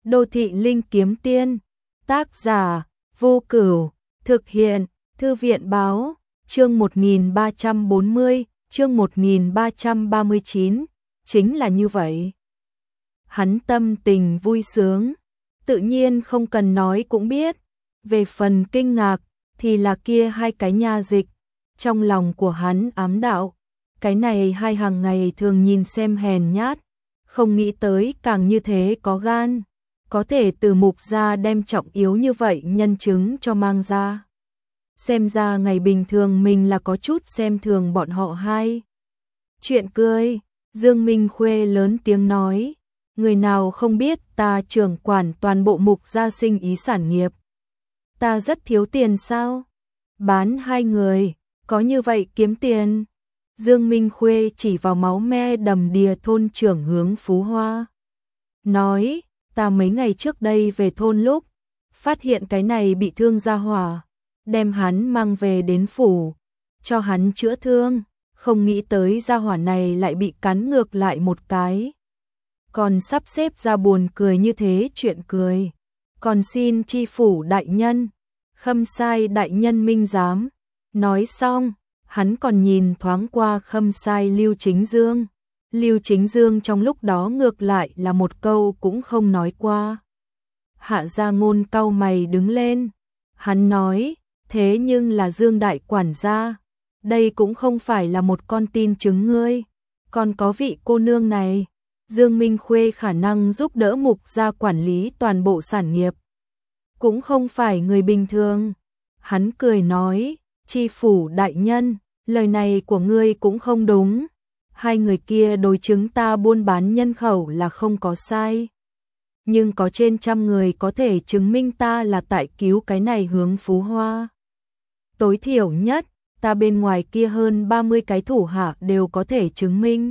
Đô thị linh kiếm tiên, tác giả, Vô Cửu, thực hiện, Thư viện báo, chương 1340, chương 1339, chính là như vậy. Hắn tâm tình vui sướng, tự nhiên không cần nói cũng biết, về phần kinh ngạc, thì là kia hai cái nha dịch, trong lòng của hắn ám đạo, cái này hai hàng ngày thường nhìn xem hèn nhát, không nghĩ tới càng như thế có gan, có thể từ Mục gia đem trọng yếu như vậy nhân chứng cho mang ra. Xem ra ngày bình thường mình là có chút xem thường bọn họ hai. Chuyện cười, Dương Minh Khuê lớn tiếng nói, người nào không biết ta trưởng quản toàn bộ Mục gia sinh ý sản nghiệp. Ta rất thiếu tiền sao? Bán hai người, có như vậy kiếm tiền. Dương Minh Khuê chỉ vào máu me đầm đìa thôn trưởng Hướng Phú Hoa. Nói, ta mấy ngày trước đây về thôn lúc, phát hiện cái này bị thương ra hỏa, đem hắn mang về đến phủ, cho hắn chữa thương, không nghĩ tới gia hỏa này lại bị cắn ngược lại một cái. Còn sắp xếp ra buồn cười như thế chuyện cười. Còn xin tri phủ đại nhân, Khâm Sai đại nhân minh giám. Nói xong, hắn còn nhìn thoáng qua Khâm Sai Lưu Chính Dương. Lưu Chính Dương trong lúc đó ngược lại là một câu cũng không nói qua. Hạ Gia Ngôn cau mày đứng lên. Hắn nói, thế nhưng là Dương đại quản gia, đây cũng không phải là một con tin chứng ngươi. Còn có vị cô nương này, Dương Minh Khuê khả năng giúp đỡ Mục gia quản lý toàn bộ sản nghiệp, cũng không phải người bình thường. Hắn cười nói, tri phủ đại nhân, lời này của ngươi cũng không đúng. Hai người kia đối chứng ta buôn bán nhân khẩu là không có sai. Nhưng có trên 100 người có thể chứng minh ta là tại cứu cái này Hướng Phú Hoa. Tối thiểu nhất, ta bên ngoài kia hơn 30 cái thủ hạ đều có thể chứng minh.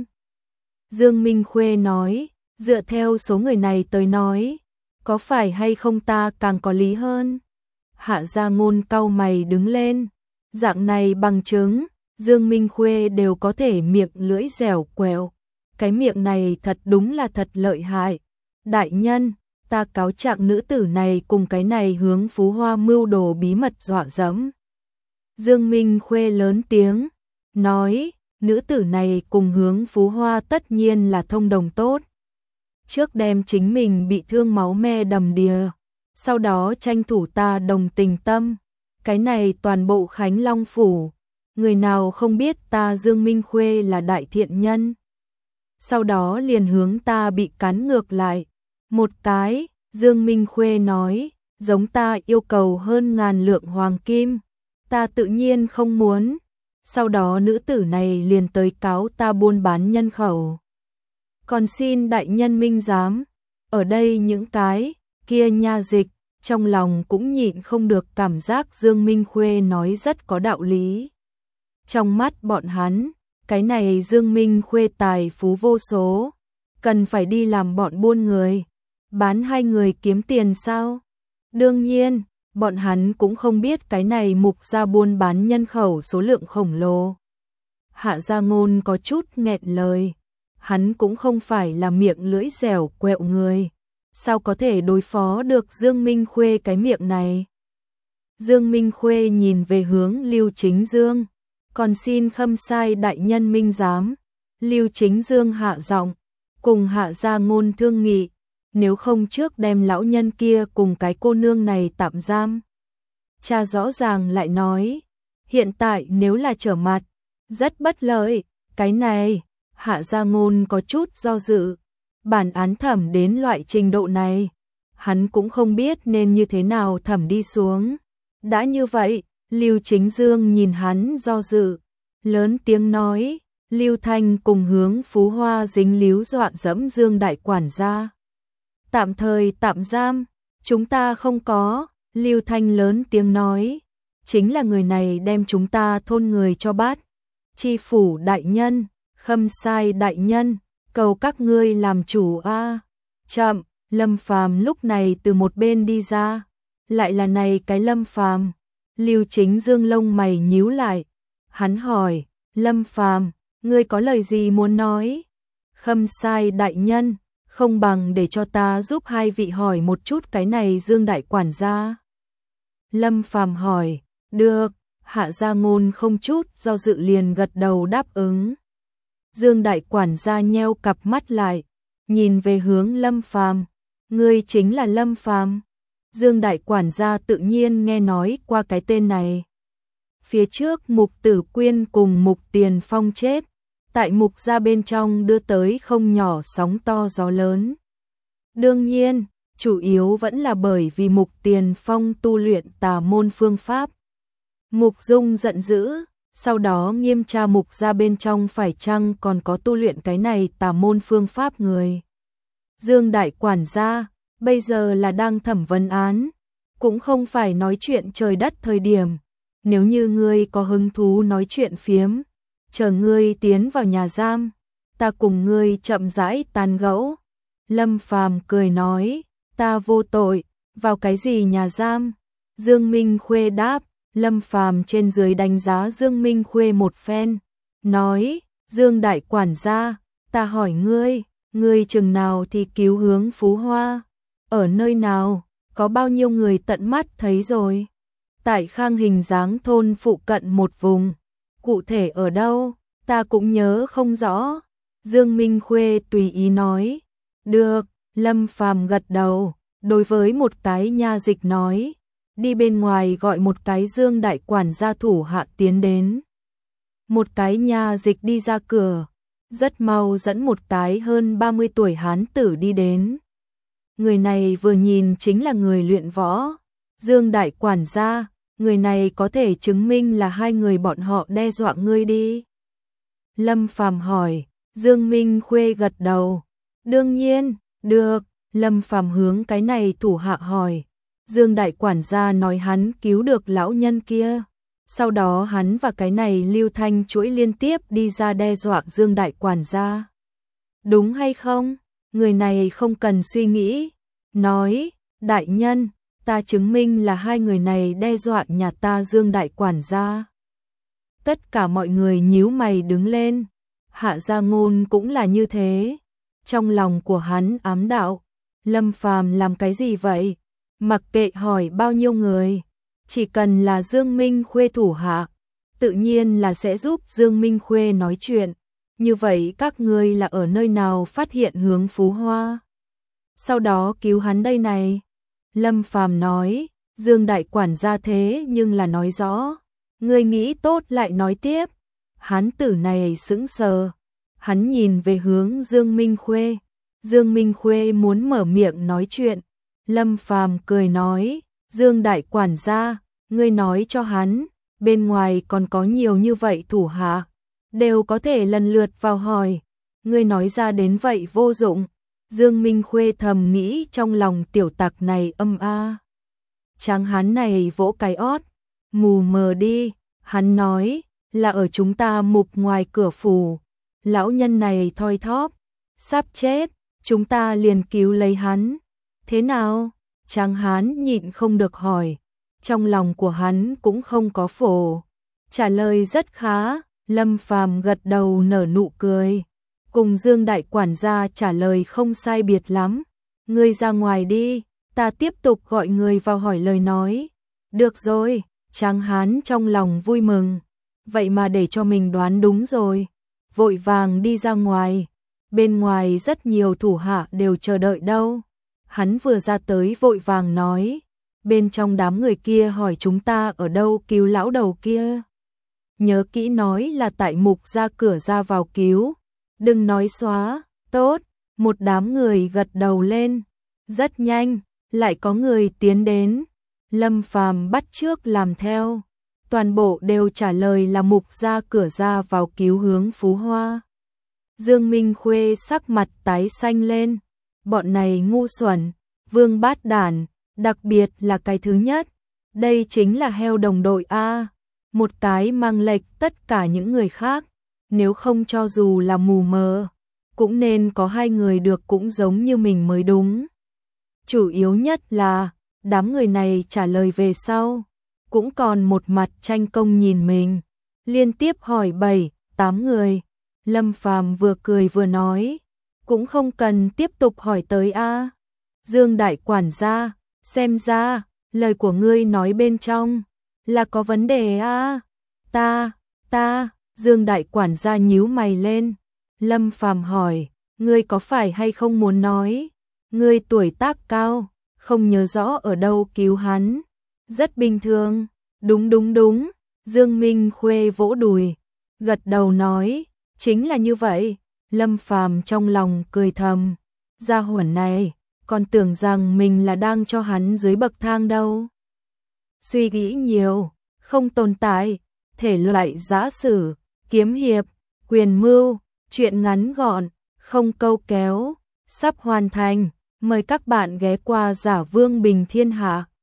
Dương Minh Khuê nói, dựa theo số người này tới nói, có phải hay không ta càng có lý hơn? Hạ Gia Ngôn cau mày đứng lên, dạng này bằng chứng, Dương Minh Khuê đều có thể miệng lưỡi dẻo quẹo. Cái miệng này thật đúng là thật lợi hại. Đại nhân, ta cáo trạng nữ tử này cùng cái này Hướng Phú Hoa mưu đồ bí mật dọa dẫm. Dương Minh Khuê lớn tiếng, nói, nữ tử này cùng Hướng Phú Hoa tất nhiên là thông đồng tốt. Trước đem chính mình bị thương máu me đầm đìa, sau đó tranh thủ ta đồng tình tâm. Cái này toàn bộ Khánh Long Phủ, người nào không biết ta Dương Minh Khuê là đại thiện nhân. Sau đó liền hướng ta bị cắn ngược lại. Một cái, Dương Minh Khuê nói, giống ta yêu cầu hơn 1000 lượng hoàng kim. Ta tự nhiên không muốn. Sau đó nữ tử này liền tới cáo ta buôn bán nhân khẩu. Còn xin đại nhân minh giám. Ở đây những cái kia nha dịch, trong lòng cũng nhịn không được cảm giác Dương Minh Khuê nói rất có đạo lý. Trong mắt bọn hắn, cái này Dương Minh Khuê tài phú vô số, cần phải đi làm bọn buôn người, bán hai người kiếm tiền sao? Đương nhiên, bọn hắn cũng không biết cái này Mục gia buôn bán nhân khẩu số lượng khổng lồ. Hạ Gia Ngôn có chút nghẹn lời, hắn cũng không phải là miệng lưỡi dẻo quẹo người, sao có thể đối phó được Dương Minh Khuê cái miệng này? Dương Minh Khuê nhìn về hướng Lưu Chính Dương, còn xin Khâm Sai đại nhân minh giám. Lưu Chính Dương hạ giọng, cùng Hạ Gia Ngôn thương nghị, nếu không trước đem lão nhân kia cùng cái cô nương này tạm giam. Cha rõ ràng lại nói, hiện tại nếu là trở mặt, rất bất lợi. Cái này, Hạ Gia Ngôn có chút do dự, bản án thẩm đến loại trình độ này, hắn cũng không biết nên như thế nào thẩm đi xuống. Đã như vậy, Lưu Chính Dương nhìn hắn do dự, lớn tiếng nói, Lưu Thanh cùng Hướng Phú Hoa dính líu dọa dẫm Dương đại quản gia. Tạm thời tạm giam, chúng ta không có. Lưu Thanh lớn tiếng nói, chính là người này đem chúng ta thôn người cho bắt. Tri phủ đại nhân, Khâm Sai đại nhân, cầu các ngươi làm chủ a. Chậm, Lâm Phàm lúc này từ một bên đi ra, lại là này cái Lâm Phàm. Lưu Chính Dương lông mày nhíu lại, hắn hỏi, Lâm Phàm, ngươi có lời gì muốn nói? Khâm Sai đại nhân, không bằng để cho ta giúp hai vị hỏi một chút cái này Dương đại quản gia. Lâm Phàm hỏi, được, Hạ Gia Ngôn không chút do dự liền gật đầu đáp ứng. Dương đại quản gia nheo cặp mắt lại, nhìn về hướng Lâm Phàm, ngươi chính là Lâm Phàm? Dương đại quản gia tự nhiên nghe nói qua cái tên này. Phía trước Mục Tử Quyên cùng Mục Tiền Phong chết, tại Mục gia bên trong đưa tới không nhỏ sóng to gió lớn. Đương nhiên, chủ yếu vẫn là bởi vì Mục Tiền Phong tu luyện tà môn phương pháp. Mục Dung giận dữ, sau đó nghiêm tra Mục gia bên trong phải chăng còn có tu luyện cái này tà môn phương pháp người. Dương đại quản gia, bây giờ là đang thẩm vấn án, cũng không phải nói chuyện trời đất thời điểm. Nếu như ngươi có hứng thú nói chuyện phiếm, chờ ngươi tiến vào nhà giam, ta cùng ngươi chậm rãi tán gẫu. Lâm Phàm cười nói, ta vô tội, vào cái gì nhà giam? Dương Minh Khuê đáp. Lâm Phàm trên dưới đánh giá Dương Minh Khuê một phen, nói, Dương đại quản gia, ta hỏi ngươi chừng nào thì cứu hướng Phú Hoa? Ở nơi nào? Có bao nhiêu người tận mắt thấy rồi? Tại Khang Hình Dáng thôn phụ cận một vùng. Cụ thể ở đâu? Ta cũng nhớ không rõ. Dương Minh Khuê tùy ý nói. Được, Lâm Phàm gật đầu, đối với một cái nha dịch nói. Đi bên ngoài gọi một cái Dương đại quản gia thủ hạ tiến đến. Một cái nha dịch đi ra cửa, rất mau dẫn một cái hơn 30 tuổi hán tử đi đến. Người này vừa nhìn chính là người luyện võ. Dương đại quản gia, người này có thể chứng minh là hai người bọn họ đe dọa ngươi đi. Lâm Phàm hỏi, Dương Minh Khuê gật đầu. Đương nhiên, được, Lâm Phàm hướng cái này thủ hạ hỏi. Dương đại quản gia nói hắn cứu được lão nhân kia. Sau đó hắn và cái này Lưu Thanh chuỗi liên tiếp đi ra đe dọa Dương đại quản gia. Đúng hay không? Người này không cần suy nghĩ. Nói, đại nhân, ta chứng minh là hai người này đe dọa nhà ta Dương đại quản gia. Tất cả mọi người nhíu mày đứng lên. Hạ Gia Ngôn cũng là như thế. Trong lòng của hắn ám đạo, Lâm Phàm làm cái gì vậy? Mặc kệ hỏi bao nhiêu người, chỉ cần là Dương Minh Khuê thủ hạ, tự nhiên là sẽ giúp Dương Minh Khuê nói chuyện. Như vậy các ngươi là ở nơi nào phát hiện hướng Phú Hoa? Sau đó cứu hắn đây này. Lâm Phàm nói, Dương đại quản gia thế nhưng là nói rõ. Ngươi nghĩ tốt lại nói tiếp. Hán tử này sững sờ. Hắn nhìn về hướng Dương Minh Khuê. Dương Minh Khuê muốn mở miệng nói chuyện. Lâm Phàm cười nói, Dương đại quản gia, ngươi nói cho hắn, bên ngoài còn có nhiều như vậy thủ hạ, đều có thể lần lượt vào hỏi, ngươi nói ra đến vậy vô dụng. Dương Minh Khuê thầm nghĩ trong lòng tiểu tặc này âm a. Tráng hán này vỗ cái ót, mù mờ đi, hắn nói, là ở chúng ta Mục ngoài cửa phủ, lão nhân này thoi thóp, sắp chết, chúng ta liền cứu lấy hắn. Thế nào? Tráng hán nhịn không được hỏi, trong lòng của hắn cũng không có phổ. Trả lời rất khá, Lâm Phàm gật đầu nở nụ cười. Cùng Dương đại quản gia trả lời không sai biệt lắm. Ngươi ra ngoài đi, ta tiếp tục gọi người vào hỏi lời nói. Được rồi, Tráng hán trong lòng vui mừng. Vậy mà để cho mình đoán đúng rồi. Vội vàng đi ra ngoài. Bên ngoài rất nhiều thủ hạ đều chờ đợi đâu. Hắn vừa ra tới vội vàng nói, bên trong đám người kia hỏi chúng ta ở đâu cứu lão đầu kia. Nhớ kỹ nói là tại Mục ra cửa ra vào cứu, đừng nói xóa. Tốt, một đám người gật đầu lên. Rất nhanh, lại có người tiến đến. Lâm Phàm bắt chước làm theo. Toàn bộ đều trả lời là Mục ra cửa ra vào cứu hướng Phú Hoa. Dương Minh Khuê sắc mặt tái xanh lên. Bọn này ngu xuẩn, vương bát đản, đặc biệt là cái thứ nhất. Đây chính là heo đồng đội A. Một cái mang lệch tất cả những người khác. Nếu không cho dù là mù mờ, cũng nên có hai người được cũng giống như mình mới đúng. Chủ yếu nhất là, đám người này trả lời về sau, cũng còn một mặt tranh công nhìn mình. Liên tiếp hỏi 7, 8 người. Lâm Phàm vừa cười vừa nói, cũng không cần tiếp tục hỏi tới a. Dương đại quản gia, xem ra, lời của ngươi nói bên trong, là có vấn đề a. Dương đại quản gia nhíu mày lên. Lâm Phàm hỏi, ngươi có phải hay không muốn nói, ngươi tuổi tác cao, không nhớ rõ ở đâu cứu hắn. Rất bình thường, đúng. Dương Minh Khuê vỗ đùi, gật đầu nói, chính là như vậy. Lâm Phàm trong lòng cười thầm, gia hỏa này, còn tưởng rằng mình là đang cho hắn dưới bậc thang đâu. Suy nghĩ nhiều, không tồn tại, thể loại giã sử, kiếm hiệp, quyền mưu, truyện ngắn gọn, không câu kéo, sắp hoàn thành, mời các bạn ghé qua Giả Vương Bình Thiên Hạ.